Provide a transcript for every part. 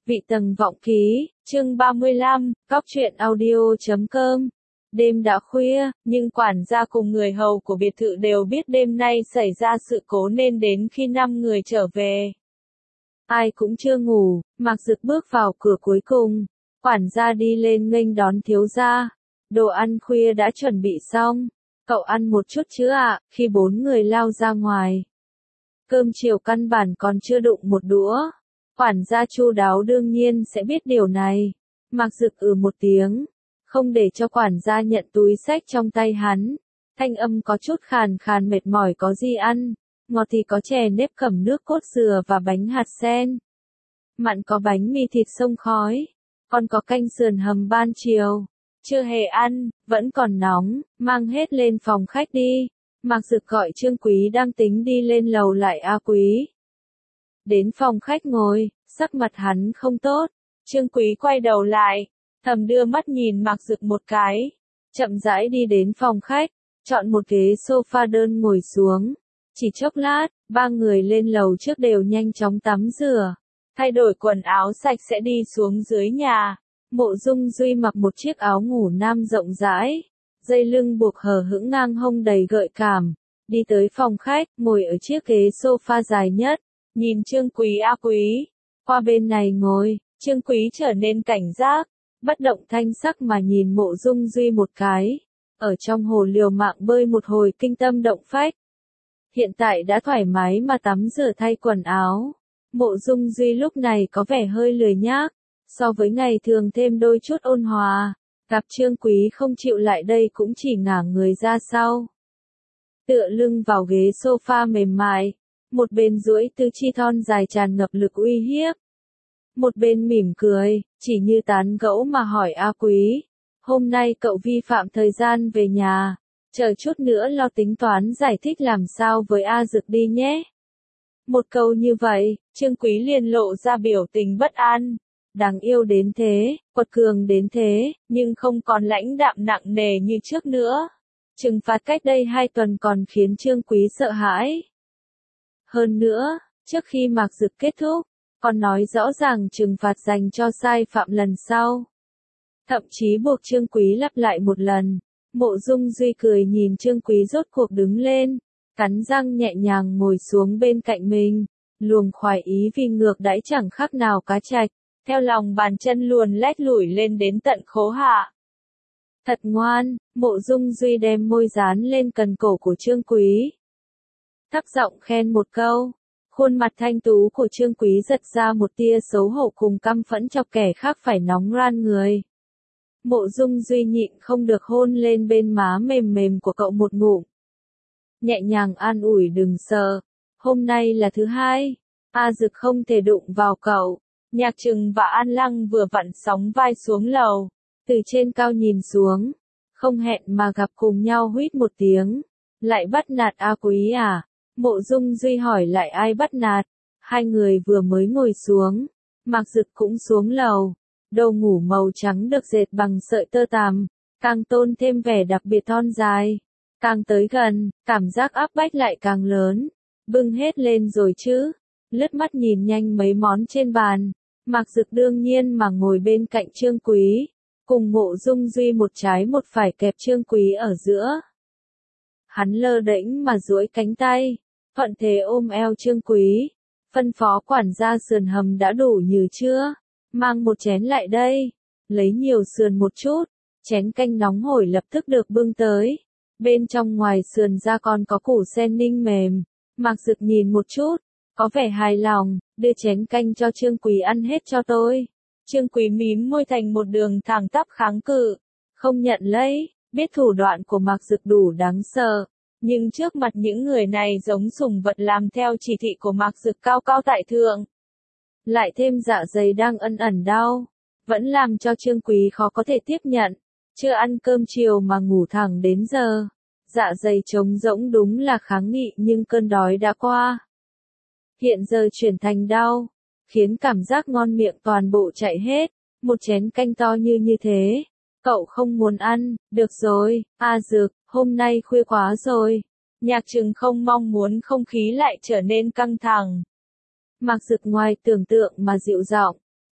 Vị tầng vọng ký, chương 35, Cóc truyện audio.com. Đêm đã khuya, nhưng quản gia cùng người hầu của biệt thự đều biết đêm nay xảy ra sự cố nên đến khi 5 người trở về. Ai cũng chưa ngủ, Mạc Dực bước vào cửa cuối cùng. Quản gia đi lên nghênh đón thiếu gia. Đồ ăn khuya đã chuẩn bị xong. Cậu ăn một chút chứ ạ, khi 4 người lao ra ngoài. Cơm chiều căn bản còn chưa đụng một đũa. Quản gia chu đáo đương nhiên sẽ biết điều này. Mạc Dực một tiếng, không để cho quản gia nhận túi xách trong tay hắn. Thanh âm có chút khàn khàn mệt mỏi. Có gì ăn? Ngọt thì có chè nếp cẩm nước cốt dừa và bánh hạt sen. Mặn có bánh mì thịt xông khói. Còn có canh sườn hầm ban chiều. Chưa hề ăn, vẫn còn nóng, mang hết lên phòng khách đi. Mạc Dực gọi Trương Quý đang tính đi lên lầu lại. A Quý. Đến phòng khách ngồi, sắc mặt hắn không tốt. Trương Quý quay đầu lại, thầm đưa mắt nhìn Mạc Dực một cái. Chậm rãi đi đến phòng khách, chọn một ghế sofa đơn ngồi xuống. Chỉ chốc lát, 3 người lên lầu trước đều nhanh chóng tắm rửa. Thay đổi quần áo sạch sẽ đi xuống dưới nhà. Mộ Dung Duy mặc một chiếc áo ngủ nam rộng rãi. Dây lưng buộc hở hững ngang hông đầy gợi cảm. Đi tới phòng khách, ngồi ở chiếc ghế sofa dài nhất. Nhìn Trương Quý. A Quý, qua bên này ngồi. Trương Quý trở nên cảnh giác, bất động thanh sắc mà nhìn Mộ Dung Duy một cái. Ở trong hồ liều mạng bơi một hồi kinh tâm động phách. Hiện tại đã thoải mái mà tắm rửa thay quần áo. Mộ Dung Duy lúc này có vẻ hơi lười nhác, so với ngày thường thêm đôi chút ôn hòa. Gặp Trương Quý không chịu lại đây cũng chỉ ngả người ra sau. Tựa lưng vào ghế sofa mềm mại. Một bên duỗi tứ chi thon dài tràn ngập lực uy hiếp. Một bên mỉm cười, chỉ như tán gẫu mà hỏi. A Quý, hôm nay cậu vi phạm thời gian về nhà, chờ chút nữa lo tính toán giải thích làm sao với A Dực đi nhé. Một câu như vậy, Trương Quý liền lộ ra biểu tình bất an. Đáng yêu đến thế, quật cường đến thế, nhưng không còn lãnh đạm nặng nề như trước nữa. Trừng phạt cách đây 2 tuần còn khiến Trương Quý sợ hãi. Hơn nữa, trước khi Mạc Dực kết thúc, còn nói rõ ràng trừng phạt dành cho sai phạm lần sau. Thậm chí buộc Trương Quý lặp lại một lần. Mộ Dung Duy cười nhìn Trương Quý rốt cuộc đứng lên, cắn răng nhẹ nhàng ngồi xuống bên cạnh mình. Luồng khoái ý vì ngược đãi chẳng khác nào cá trạch, theo lòng bàn chân luồn lét lủi lên đến tận khố hạ. Thật ngoan, Mộ Dung Duy đem môi dán lên cần cổ của Trương Quý. Thấp giọng khen một câu. Khuôn mặt thanh tú của Trương Quý giật ra một tia xấu hổ cùng căm phẫn chọc kẻ khác phải nóng ran người. Mộ Dung Duy nhịn không được hôn lên bên má mềm mềm của cậu một ngụm. Nhẹ nhàng an ủi đừng sợ. Hôm nay là thứ hai. A Dực không thể đụng vào cậu. Nhạc Trừng và An Lăng vừa vặn sóng vai xuống lầu. Từ trên cao nhìn xuống. Không hẹn mà gặp cùng nhau huýt một tiếng. Lại bắt nạt A Quý à? Mộ Dung Duy hỏi lại ai bắt nạt. 2 người vừa mới ngồi xuống. Mạc Dực cũng xuống lầu. Đồ ngủ màu trắng được dệt bằng sợi tơ tằm, càng tôn thêm vẻ đặc biệt thon dài. Càng tới gần, cảm giác áp bách lại càng lớn. Bưng hết lên rồi chứ. Lướt mắt nhìn nhanh mấy món trên bàn. Mạc Dực đương nhiên mà ngồi bên cạnh Trương Quý. Cùng Mộ Dung Duy một trái một phải kẹp Trương Quý ở giữa. Hắn lơ đễnh mà duỗi cánh tay. Thuận thế ôm eo Trương Quý. Phân phó quản gia sườn hầm đã đủ nhừ chưa? Mang một chén lại đây. Lấy nhiều sườn một chút. Chén canh nóng hổi lập tức được bưng tới. Bên trong ngoài sườn ra còn có củ sen ninh mềm. Mạc Dực nhìn một chút. Có vẻ hài lòng. Đưa chén canh cho Trương Quý ăn hết cho tôi. Trương Quý mím môi thành một đường thẳng tắp kháng cự. Không nhận lấy. Biết thủ đoạn của Mạc Dực đủ đáng sợ. Nhưng trước mặt những người này giống sủng vật làm theo chỉ thị của Mạc Dực cao cao tại thượng. Lại thêm dạ dày đang ẩn ẩn đau. Vẫn làm cho Trương Quý khó có thể tiếp nhận. Chưa ăn cơm chiều mà ngủ thẳng đến giờ. Dạ dày trống rỗng đúng là kháng nghị nhưng cơn đói đã qua. Hiện giờ chuyển thành đau. Khiến cảm giác ngon miệng toàn bộ chạy hết. Một chén canh to như thế. Cậu không muốn ăn, được rồi, A Dực, hôm nay khuya quá rồi. Nhạc Trừng không mong muốn không khí lại trở nên căng thẳng. Mạc Dực ngoài tưởng tượng mà dịu giọng,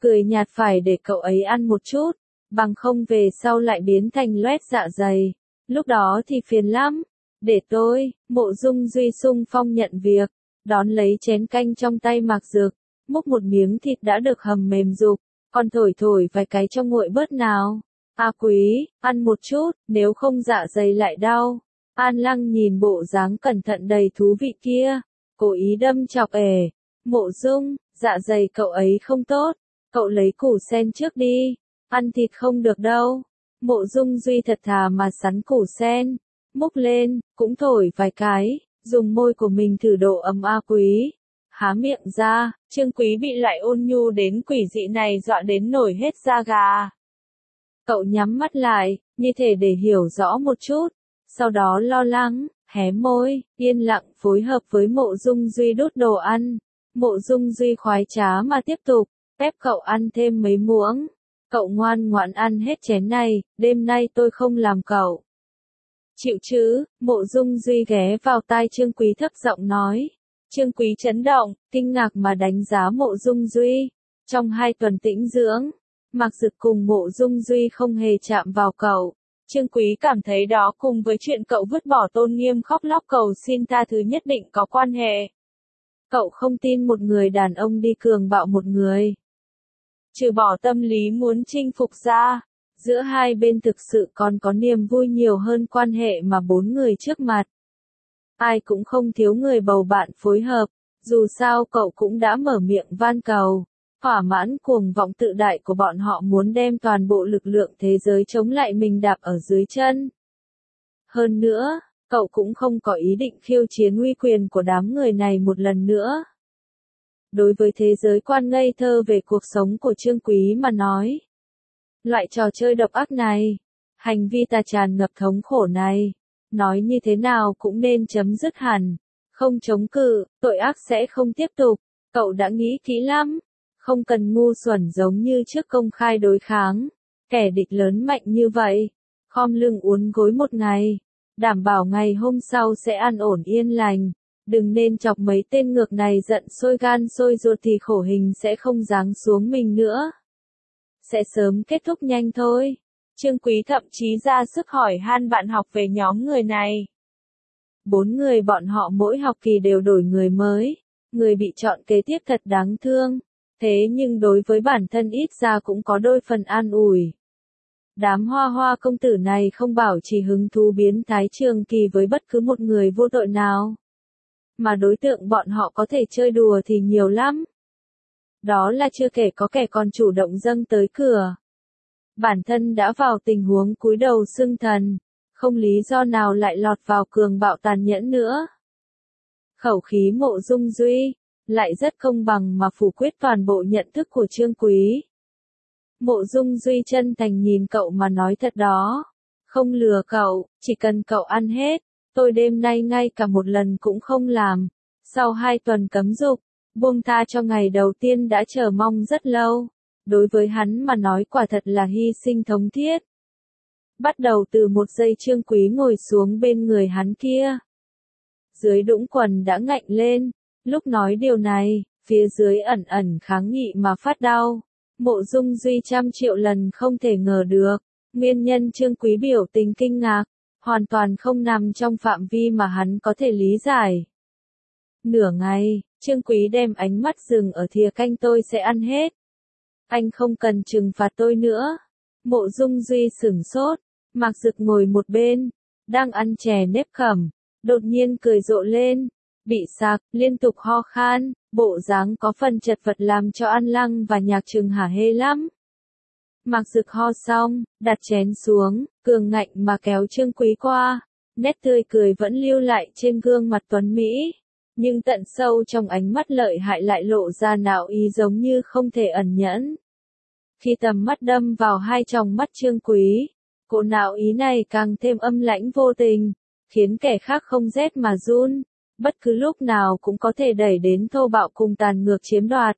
cười nhạt phải để cậu ấy ăn một chút, bằng không về sau lại biến thành loét dạ dày. Lúc đó thì phiền lắm. Để tôi, Mộ Dung Duy xung phong nhận việc, đón lấy chén canh trong tay Mạc Dực, múc một miếng thịt đã được hầm mềm rục, còn thổi thổi vài cái cho nguội bớt nào. A Quý, ăn một chút, nếu không dạ dày lại đau. An Lăng nhìn bộ dáng cẩn thận đầy thú vị kia, cố ý đâm chọc ể. Mộ Dung, dạ dày cậu ấy không tốt, cậu lấy củ sen trước đi, ăn thịt không được đâu. Mộ Dung Duy thật thà mà sắn củ sen, múc lên, cũng thổi vài cái, dùng môi của mình thử độ ấm A Quý. Há miệng ra, Trương Quý bị loại ôn nhu đến quỷ dị này dọa đến nổi hết da gà. Cậu nhắm mắt lại, như thể để hiểu rõ một chút, sau đó lo lắng, hé môi, yên lặng phối hợp với Mộ Dung Duy đút đồ ăn. Mộ Dung Duy khoái trá mà tiếp tục, ép cậu ăn thêm mấy muỗng. Cậu ngoan ngoãn ăn hết chén này, đêm nay tôi không làm cậu. Chịu chứ, Mộ Dung Duy ghé vào tai Trương Quý thấp giọng nói. Trương Quý chấn động, kinh ngạc mà đánh giá Mộ Dung Duy. Trong 2 tuần tĩnh dưỡng, Mạc Dực cùng Mộ Dung Duy không hề chạm vào cậu. Trương Quý cảm thấy đó cùng với chuyện cậu vứt bỏ tôn nghiêm khóc lóc cầu xin tha thứ nhất định có quan hệ. Cậu không tin một người đàn ông đi cường bạo một người. Trừ bỏ tâm lý muốn chinh phục ra, giữa hai bên thực sự còn có niềm vui nhiều hơn quan hệ mà 4 người trước mặt. Ai cũng không thiếu người bầu bạn phối hợp, dù sao cậu cũng đã mở miệng van cầu. Thỏa mãn cuồng vọng tự đại của bọn họ muốn đem toàn bộ lực lượng thế giới chống lại mình đạp ở dưới chân. Hơn nữa, cậu cũng không có ý định khiêu chiến uy quyền của đám người này một lần nữa. Đối với thế giới quan ngây thơ về cuộc sống của Trương Quý mà nói, loại trò chơi độc ác này, hành vi tà tràn ngập thống khổ này, nói như thế nào cũng nên chấm dứt hẳn, không chống cự, tội ác sẽ không tiếp tục, cậu đã nghĩ kỹ lắm, không cần ngu xuẩn giống như trước công khai đối kháng, kẻ địch lớn mạnh như vậy, khom lưng uốn gối một ngày, đảm bảo ngày hôm sau sẽ an ổn yên lành. Đừng nên chọc mấy tên ngược này giận sôi gan sôi ruột thì khổ hình sẽ không giáng xuống mình nữa. Sẽ sớm kết thúc nhanh thôi. Trương Quý thậm chí ra sức hỏi han bạn học về nhóm người này. 4 người bọn họ mỗi học kỳ đều đổi người mới. Người bị chọn kế tiếp thật đáng thương. Thế nhưng đối với bản thân ít ra cũng có đôi phần an ủi. Đám hoa hoa công tử này không bảo chỉ hứng thú biến thái Trường Kỳ với bất cứ một người vô tội nào. Mà đối tượng bọn họ có thể chơi đùa thì nhiều lắm. Đó là chưa kể có kẻ còn chủ động dâng tới cửa. Bản thân đã vào tình huống cúi đầu xưng thần, không lý do nào lại lọt vào cường bạo tàn nhẫn nữa. Khẩu khí Mộ Dung Duy, lại rất công bằng mà phủ quyết toàn bộ nhận thức của Trương Quý. Mộ Dung Duy chân thành nhìn cậu mà nói thật đó. Không lừa cậu, chỉ cần cậu ăn hết. Tôi đêm nay ngay cả một lần cũng không làm. Sau 2 tuần cấm dục, buông tha cho ngày đầu tiên đã chờ mong rất lâu. Đối với hắn mà nói quả thật là hy sinh thống thiết. Bắt đầu từ 1 giây Trương Quý ngồi xuống bên người hắn kia. Dưới đũng quần đã ngạnh lên. Lúc nói điều này, phía dưới ẩn ẩn kháng nghị mà phát đau. Mộ Dung Duy trăm triệu lần không thể ngờ được. Nguyên nhân Trương Quý biểu tình kinh ngạc. Hoàn toàn không nằm trong phạm vi mà hắn có thể lý giải. Nửa ngày, Trương Quý đem ánh mắt dừng ở thìa canh tôi sẽ ăn hết. Anh không cần trừng phạt tôi nữa. Mộ Dung Duy sửng sốt, Mạc Dực ngồi một bên, đang ăn chè nếp khẩm, đột nhiên cười rộ lên, bị sặc, liên tục ho khan, bộ dáng có phần chật vật làm cho An Lăng và Nhạc Trừng hả hê lắm. Mạc Dực ho xong, đặt chén xuống, cường ngạnh mà kéo Trương Quý qua, nét tươi cười vẫn lưu lại trên gương mặt tuấn Mỹ, nhưng tận sâu trong ánh mắt lợi hại lại lộ ra nạo ý giống như không thể ẩn nhẫn. Khi tầm mắt đâm vào 2 tròng mắt Trương Quý, cỗ nạo ý này càng thêm âm lãnh vô tình, khiến kẻ khác không rét mà run, bất cứ lúc nào cũng có thể đẩy đến thô bạo cùng tàn ngược chiếm đoạt.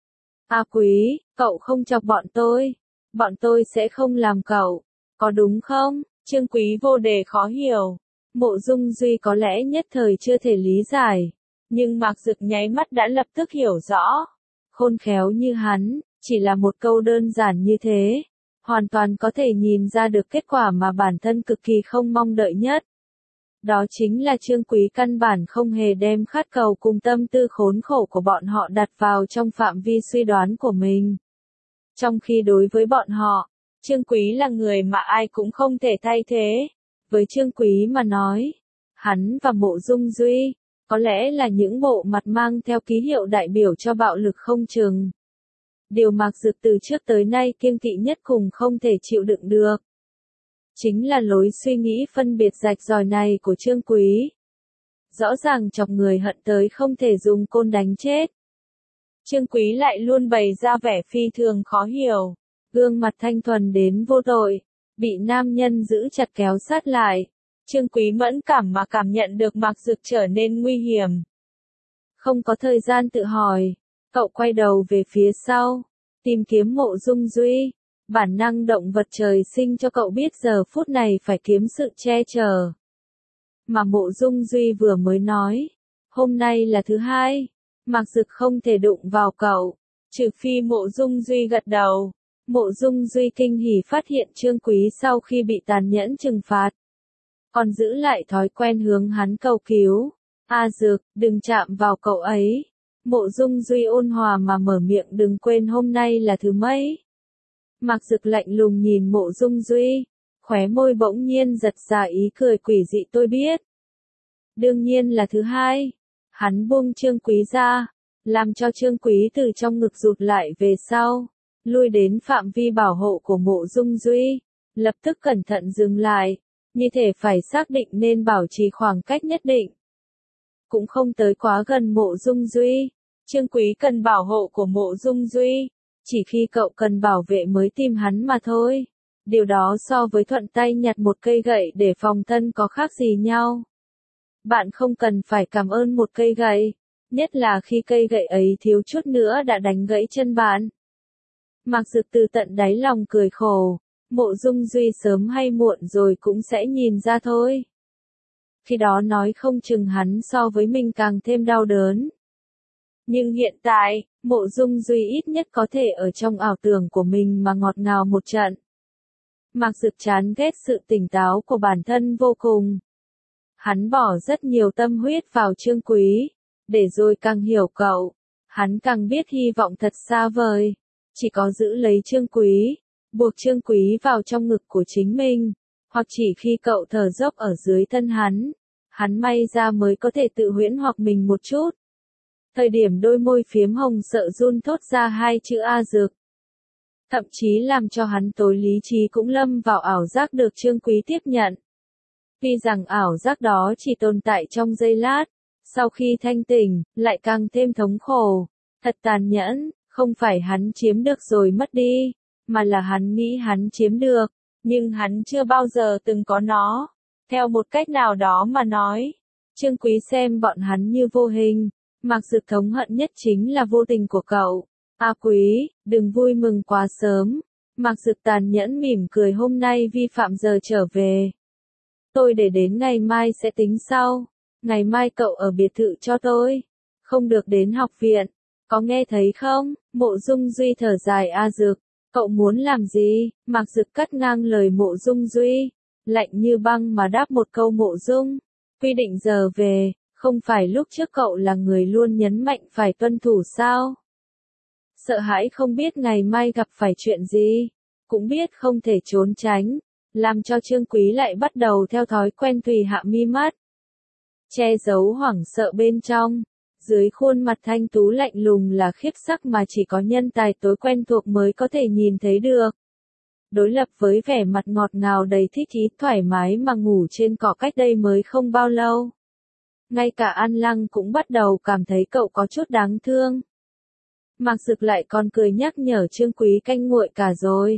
A Quý, cậu không chọc bọn tôi sẽ không làm cậu, có đúng không? Trương Quý vô đề khó hiểu. Mộ Dung Duy có lẽ nhất thời chưa thể lý giải, nhưng Mạc Dực nháy mắt đã lập tức hiểu rõ. Khôn khéo như hắn, Chỉ là một câu đơn giản như thế, hoàn toàn có thể nhìn ra được kết quả mà bản thân cực kỳ không mong đợi nhất. Đó chính là Trương Quý căn bản không hề đem khát cầu cùng tâm tư khốn khổ của bọn họ đặt vào trong phạm vi suy đoán của mình. Trong khi đối với bọn họ, Trương Quý là người mà ai cũng không thể thay thế. Với Trương Quý mà nói, hắn và Mộ Dung Duy, có lẽ là những bộ mặt mang theo ký hiệu đại biểu cho bạo lực không chừng. Điều Mạc Dực từ trước tới nay kiêng kỵ nhất cùng không thể chịu đựng được. Chính là lối suy nghĩ phân biệt rạch ròi này của Trương Quý. Rõ ràng chọc người hận tới không thể dùng côn đánh chết. Trương Quý lại luôn bày ra vẻ phi thường khó hiểu. Gương mặt thanh thuần đến vô tội, bị nam nhân giữ chặt kéo sát lại. Trương Quý mẫn cảm mà cảm nhận được Mạc Dực trở nên nguy hiểm. Không có thời gian tự hỏi, cậu quay đầu về phía sau, tìm kiếm Mộ Dung Duy. Bản năng động vật trời sinh cho cậu biết giờ phút này phải kiếm sự che chở. Mà Mộ Dung Duy vừa mới nói, hôm nay là thứ hai, Mạc Dực không thể đụng vào cậu, trừ phi Mộ Dung Duy gật đầu. Mộ Dung Duy kinh hỉ phát hiện Trương Quý sau khi bị tàn nhẫn trừng phạt, còn giữ lại thói quen hướng hắn cầu cứu. A Dực, đừng chạm vào cậu ấy. Mộ Dung Duy ôn hòa mà mở miệng, đừng quên hôm nay là thứ mấy. Mạc Dực lạnh lùng nhìn Mộ Dung Duy, khóe môi bỗng nhiên giật ra ý cười quỷ dị, tôi biết. Đương nhiên là thứ hai. Hắn buông Trương Quý ra, làm cho Trương Quý từ trong ngực rụt lại về sau, lui đến phạm vi bảo hộ của Mộ Dung Duy, lập tức cẩn thận dừng lại, như thể phải xác định nên bảo trì khoảng cách nhất định. Cũng không tới quá gần Mộ Dung Duy. Trương Quý cần bảo hộ của Mộ Dung Duy, chỉ khi cậu cần bảo vệ mới tìm hắn mà thôi. Điều đó so với thuận tay nhặt một cây gậy để phòng thân có khác gì nhau. Bạn không cần phải cảm ơn một cây gậy, nhất là khi cây gậy ấy thiếu chút nữa đã đánh gãy chân bạn. Mạc Dực từ tận đáy lòng cười khổ, Mộ Dung Duy sớm hay muộn rồi cũng sẽ nhìn ra thôi. Khi đó nói không chừng hắn so với mình càng thêm đau đớn. Nhưng hiện tại, Mộ Dung Duy ít nhất có thể ở trong ảo tưởng của mình mà ngọt ngào một trận. Mạc Dực chán ghét sự tỉnh táo của bản thân vô cùng. Hắn bỏ rất nhiều tâm huyết vào Trương Quý, để rồi càng hiểu cậu, hắn càng biết hy vọng thật xa vời. Chỉ có giữ lấy Trương Quý, buộc Trương Quý vào trong ngực của chính mình, hoặc chỉ khi cậu thở dốc ở dưới thân hắn may ra mới có thể tự huyễn hoặc mình một chút. Thời điểm đôi môi phiếm hồng sợ run thốt ra hai chữ A Dực. Thậm chí làm cho hắn tối lý trí cũng lâm vào ảo giác được Trương Quý tiếp nhận. Tuy rằng ảo giác đó chỉ tồn tại trong giây lát, sau khi thanh tỉnh, lại càng thêm thống khổ. Thật tàn nhẫn, không phải hắn chiếm được rồi mất đi, mà là hắn nghĩ hắn chiếm được, nhưng hắn chưa bao giờ từng có nó. Theo một cách nào đó mà nói, Trương Quý xem bọn hắn như vô hình. Mạc Dực thống hận nhất chính là vô tình của cậu. A Quý, đừng vui mừng quá sớm. Mạc Dực tàn nhẫn mỉm cười, hôm nay vi phạm giờ trở về. Tôi để đến ngày mai sẽ tính sau. Ngày mai cậu ở biệt thự cho tôi. Không được đến học viện. Có nghe thấy không? Mộ Dung Duy thở dài, A Dực, cậu muốn làm gì? Mạc Dực cắt ngang lời Mộ Dung Duy. Lạnh như băng mà đáp một câu, Mộ Dung, quy định giờ về. Không phải lúc trước cậu là người luôn nhấn mạnh phải tuân thủ sao? Sợ hãi không biết ngày mai gặp phải chuyện gì, cũng biết không thể trốn tránh, làm cho Trương Quý lại bắt đầu theo thói quen tùy hạ mi mắt. Che giấu hoảng sợ bên trong, dưới khuôn mặt thanh tú lạnh lùng là khiếp sắc mà chỉ có nhân tài tối quen thuộc mới có thể nhìn thấy được. Đối lập với vẻ mặt ngọt ngào đầy thích ý thoải mái mà ngủ trên cỏ cách đây mới không bao lâu. Ngay cả An Lăng cũng bắt đầu cảm thấy cậu có chút đáng thương. Mạc Dực lại còn cười nhắc nhở Trương Quý, canh nguội cả rồi.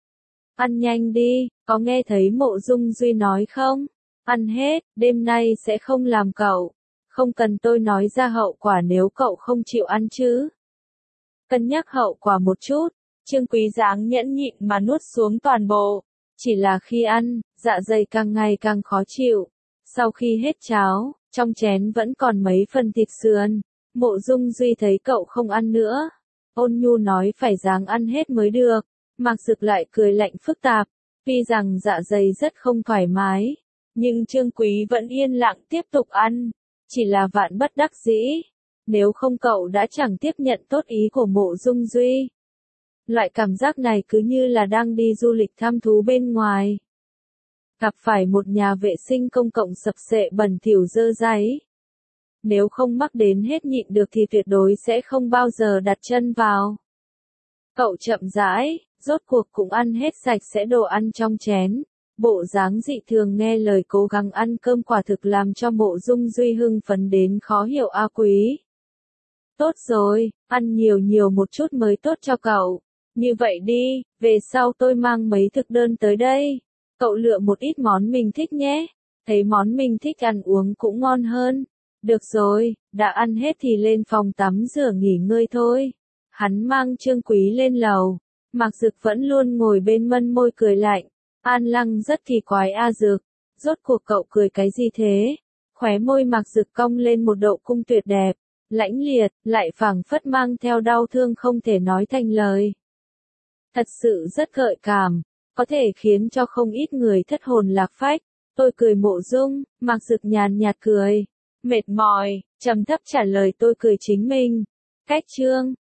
Ăn nhanh đi, có nghe thấy Mộ Dung Duy nói không? Ăn hết, đêm nay sẽ không làm cậu. Không cần tôi nói ra hậu quả nếu cậu không chịu ăn chứ. Cân nhắc hậu quả một chút, Trương Quý dáng nhẫn nhịn mà nuốt xuống toàn bộ. Chỉ là khi ăn, dạ dày càng ngày càng khó chịu. Sau khi hết cháo, trong chén vẫn còn mấy phần thịt sườn. Mộ Dung Duy thấy cậu không ăn nữa, Ôn Nhu nói phải ráng ăn hết mới được. Mạc Dực lại cười lạnh phức tạp. Tuy rằng dạ dày rất không thoải mái, nhưng Trương Quý vẫn yên lặng tiếp tục ăn. Chỉ là vạn bất đắc dĩ. Nếu không cậu đã chẳng tiếp nhận tốt ý của Mộ Dung Duy. Loại cảm giác này cứ như là đang đi du lịch thăm thú bên ngoài. Gặp phải một nhà vệ sinh công cộng sập xệ bẩn thỉu dơ dáy. Nếu không mắc đến hết nhịn được thì tuyệt đối sẽ không bao giờ đặt chân vào. Cậu chậm rãi, rốt cuộc cũng ăn hết sạch sẽ đồ ăn trong chén. Bộ dáng dị thường nghe lời cố gắng ăn cơm quả thực làm cho Mộ Dung Duy hưng phấn đến khó hiểu. A Quý. Tốt rồi, ăn nhiều nhiều một chút mới tốt cho cậu. Như vậy đi, về sau tôi mang mấy thực đơn tới đây. Cậu lựa một ít món mình thích nhé. Thấy món mình thích ăn uống cũng ngon hơn. Được rồi, đã ăn hết thì lên phòng tắm rửa nghỉ ngơi thôi. Hắn mang Trương Quý lên lầu. Mạc Dực vẫn luôn ngồi bên mân môi cười lạnh. An Lăng rất kỳ quái. A Dực, rốt cuộc cậu cười cái gì thế? Khóe môi Mạc Dực cong lên một độ cung tuyệt đẹp, lãnh liệt, lại phảng phất mang theo đau thương không thể nói thành lời. Thật sự rất gợi cảm, có thể khiến cho không ít người thất hồn lạc phách. Tôi cười. Mộ Dung, Mạc Dực nhàn nhạt cười. Mệt mỏi, trầm thấp trả lời. Tôi cười chính mình. Cách chương